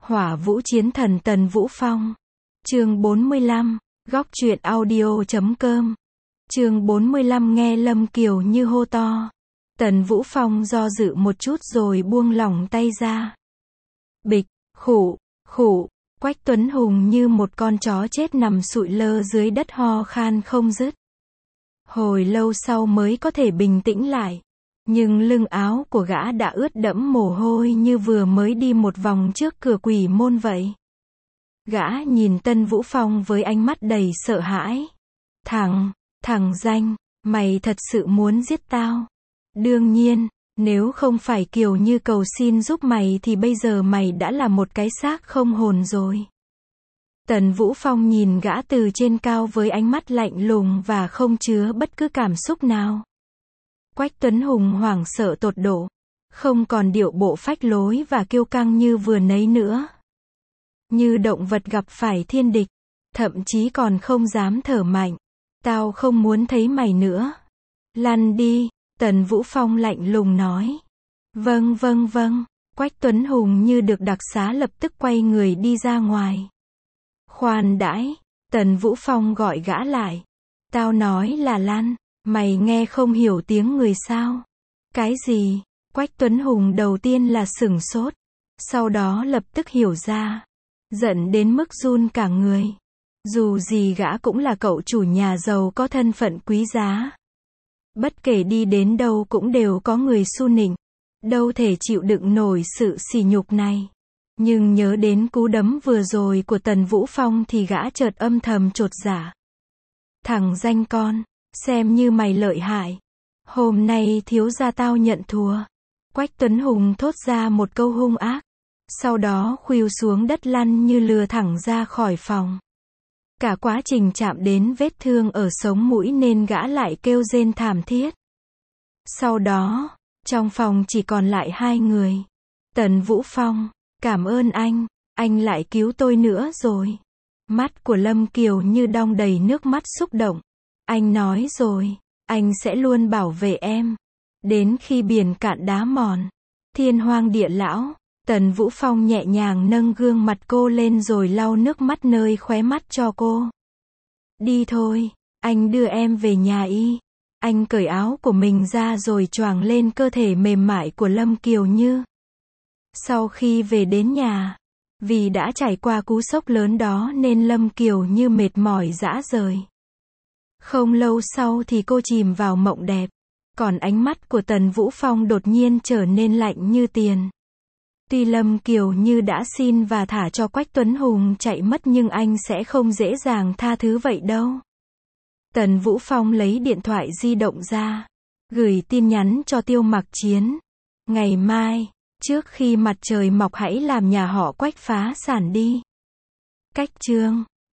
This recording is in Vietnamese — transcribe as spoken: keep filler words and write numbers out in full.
Hỏa Vũ Chiến Thần Tần Vũ Phong. Chương bốn mươi lăm, góc truyện audio chấm com. Chương bốn mươi lăm nghe Lâm Kiều Như hô to. Tần Vũ Phong do dự một chút rồi buông lỏng tay ra. Bịch, khụ, khụ, Quách Tuấn Hùng như một con chó chết nằm sụi lơ dưới đất ho khan không dứt. Hồi lâu sau mới có thể bình tĩnh lại. Nhưng lưng áo của gã đã ướt đẫm mồ hôi như vừa mới đi một vòng trước cửa quỷ môn vậy. Gã nhìn Tân Vũ Phong với ánh mắt đầy sợ hãi. Thằng, thằng danh, mày thật sự muốn giết tao? Đương nhiên, nếu không phải Kiều Như cầu xin giúp mày thì bây giờ mày đã là một cái xác không hồn rồi. Tần Vũ Phong nhìn gã từ trên cao với ánh mắt lạnh lùng và không chứa bất cứ cảm xúc nào. Quách Tuấn Hùng hoảng sợ tột độ, không còn điệu bộ phách lối và kiêu căng như vừa nấy nữa. Như động vật gặp phải thiên địch, thậm chí còn không dám thở mạnh. Tao không muốn thấy mày nữa. Lăn đi, Tần Vũ Phong lạnh lùng nói. Vâng vâng vâng, Quách Tuấn Hùng như được đặc xá lập tức quay người đi ra ngoài. Khoan đãi, Tần Vũ Phong gọi gã lại. Tao nói là lăn, mày nghe không hiểu tiếng người sao? Cái gì? Quách Tuấn Hùng đầu tiên là sửng sốt, sau đó lập tức hiểu ra, giận đến mức run cả người. Dù gì gã cũng là cậu chủ nhà giàu có thân phận quý giá. Bất kể đi đến đâu cũng đều có người su nịnh, đâu thể chịu đựng nổi sự sỉ nhục này. Nhưng nhớ đến cú đấm vừa rồi của Tần Vũ Phong thì gã chợt âm thầm chột dạ. Thằng danh con, xem như mày lợi hại. Hôm nay thiếu gia tao nhận thua. Quách Tuấn Hùng thốt ra một câu hung ác. Sau đó khuỵu xuống đất lăn như lừa thẳng ra khỏi phòng. Cả quá trình chạm đến vết thương ở sống mũi nên gã lại kêu rên thảm thiết. Sau đó, trong phòng chỉ còn lại hai người. Tần Vũ Phong, cảm ơn anh, anh lại cứu tôi nữa rồi. Mắt của Lâm Kiều Như đong đầy nước mắt xúc động. Anh nói rồi, anh sẽ luôn bảo vệ em. Đến khi biển cạn đá mòn, thiên hoang địa lão. Tần Vũ Phong nhẹ nhàng nâng gương mặt cô lên rồi lau nước mắt nơi khóe mắt cho cô. Đi thôi, anh đưa em về nhà y. Anh cởi áo của mình ra rồi choàng lên cơ thể mềm mại của Lâm Kiều Như. Sau khi về đến nhà, vì đã trải qua cú sốc lớn đó nên Lâm Kiều Như mệt mỏi rã rời. Không lâu sau thì cô chìm vào mộng đẹp, còn ánh mắt của Tần Vũ Phong đột nhiên trở nên lạnh như tiền. Tuy Lâm Kiều Như đã xin và thả cho Quách Tuấn Hùng chạy mất nhưng anh sẽ không dễ dàng tha thứ vậy đâu. Tần Vũ Phong lấy điện thoại di động ra, gửi tin nhắn cho Tiêu Mặc Chiến. Ngày mai, trước khi mặt trời mọc hãy làm nhà họ Quách phá sản đi. Cách chương